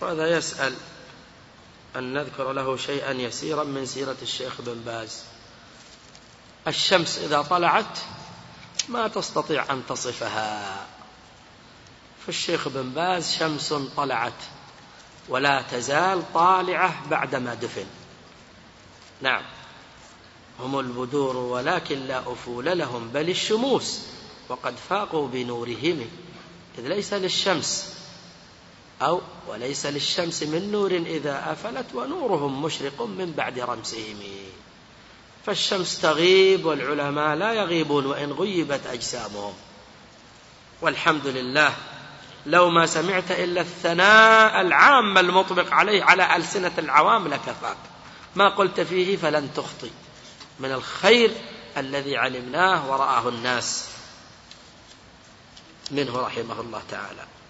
وهذا يسأل أن نذكر له شيئا يسيرا من سيرة الشيخ بن باز. الشمس إذا طلعت ما تستطيع أن تصفها، فالشيخ بن باز شمس طلعت ولا تزال طالعة بعدما دفن. نعم، هم البدور ولكن لا أفول لهم، بل الشموس وقد فاقوا بنورهم، إذ ليس للشمس وليس للشمس من نور إذا أفلت، ونورهم مشرق من بعد رمسهم. فالشمس تغيب والعلماء لا يغيبون وإن غيبت أجسامهم. والحمد لله، لو ما سمعت إلا الثناء العام المطبق عليه على ألسنة العوام لكفاك، ما قلت فيه فلن تخطي من الخير الذي علمناه ورآه الناس منه رحمه الله تعالى.